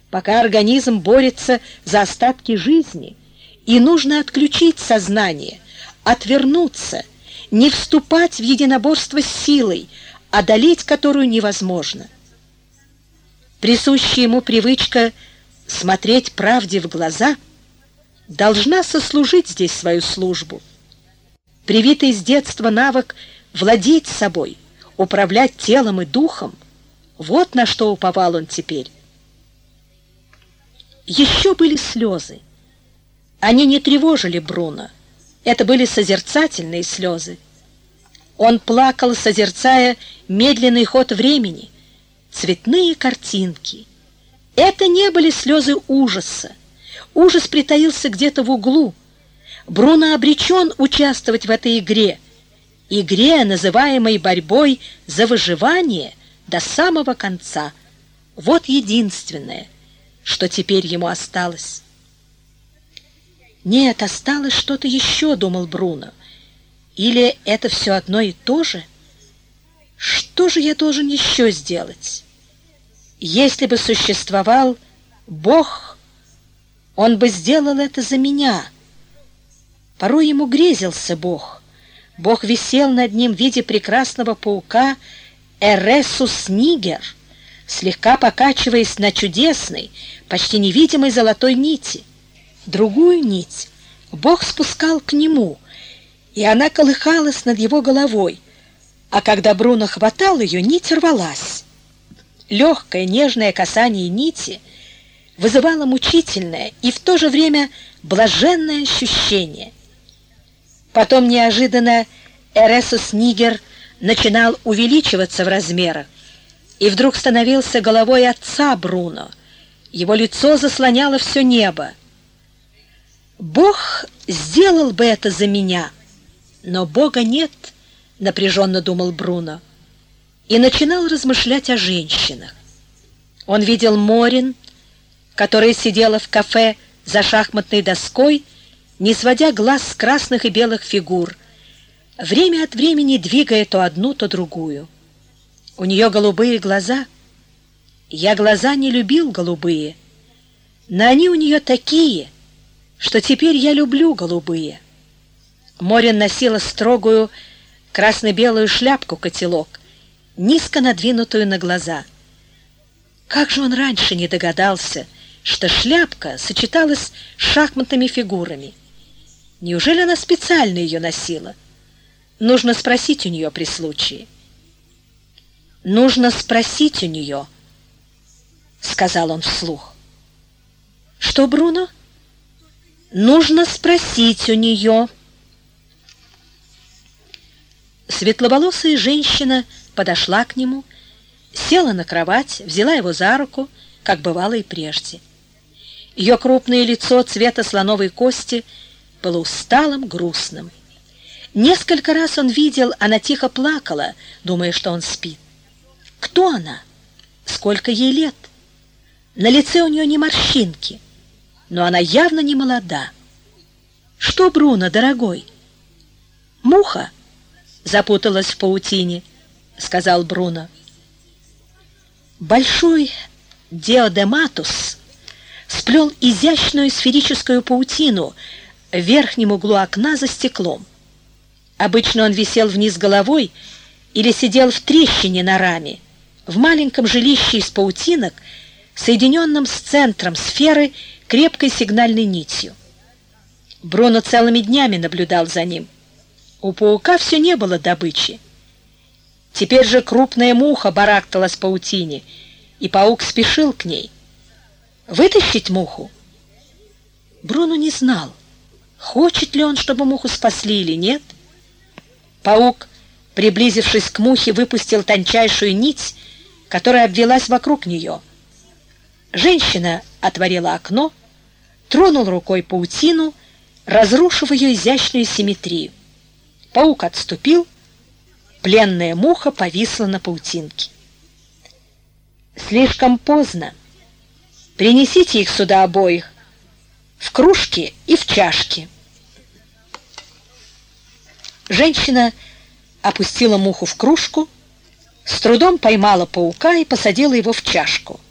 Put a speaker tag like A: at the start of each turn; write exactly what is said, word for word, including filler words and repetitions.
A: пока организм борется за остатки жизни, и нужно отключить сознание, отвернуться, не вступать в единоборство с силой, одолеть которую невозможно. Присущая ему привычка смотреть правде в глаза должна сослужить здесь свою службу. Привитый с детства навык владеть собой, управлять телом и духом — вот на что уповал он теперь. Еще были слезы. Они не тревожили Бруно. Это были созерцательные слезы. Он плакал, созерцая медленный ход времени, цветные картинки. Это не были слезы ужаса. Ужас притаился где-то в углу. Бруно обречен участвовать в этой игре, игре, называемой борьбой за выживание до самого конца. Вот единственное, что теперь ему осталось. Нет, осталось что-то еще, думал Бруно. Или это все одно и то же? Что же я должен еще сделать? Если бы существовал Бог, Он бы сделал это за меня. Порой ему грезился Бог. Бог висел над ним в виде прекрасного паука Эресус нигер, слегка покачиваясь на чудесной, почти невидимой золотой нити. Другую нить Бог спускал к нему, и она колыхалась над его головой, а когда Бруно хватал ее, нить рвалась. Легкое, нежное касание нити вызывало мучительное и в то же время блаженное ощущение. Потом неожиданно Эресус нигер начинал увеличиваться в размерах и вдруг становился головой отца Бруно. Его лицо заслоняло все небо. «Бог сделал бы это за меня, но Бога нет», — напряженно думал Бруно, и начинал размышлять о женщинах. Он видел Морин, которая сидела в кафе за шахматной доской, не сводя глаз с красных и белых фигур, время от времени двигая то одну, то другую. У нее голубые глаза. Я глаза не любил голубые, но они у нее такие, что теперь я люблю голубые. Морин носила строгую красно-белую шляпку-котелок, низко надвинутую на глаза. Как же он раньше не догадался, что шляпка сочеталась с шахматными фигурами? Неужели она специально ее носила? Нужно спросить у нее при случае. «Нужно спросить у нее», — сказал он вслух. «Что, Бруно?» «Нужно спросить у нее». Светловолосая женщина подошла к нему, села на кровать, взяла его за руку, как бывало и прежде. Ее крупное лицо цвета слоновой кости было усталым, грустным. Несколько раз он видел, она тихо плакала, думая, что он спит. Кто она? Сколько ей лет? На лице у нее не морщинки, но она явно не молода. «Что, Бруно, дорогой?» «Муха запуталась в паутине», — сказал Бруно. Большой Диодематус сплел изящную сферическую паутину в верхнем углу окна за стеклом. Обычно он висел вниз головой или сидел в трещине на раме, в маленьком жилище из паутинок, соединенном с центром сферы крепкой сигнальной нитью. Бруно целыми днями наблюдал за ним. У паука все не было добычи. Теперь же крупная муха барахталась в паутине, и паук спешил к ней. Вытащить муху? Бруно не знал, хочет ли он, чтобы муху спасли или нет. Паук, приблизившись к мухе, выпустил тончайшую нить, которая обвелась вокруг нее. Женщина отворила окно, тронула рукой паутину, разрушив ее изящную симметрию. Паук отступил, пленная муха повисла на паутинке. «Слишком поздно. Принесите их сюда обоих, в кружки и в чашки». Женщина опустила муху в кружку, с трудом поймала паука и посадила его в чашку.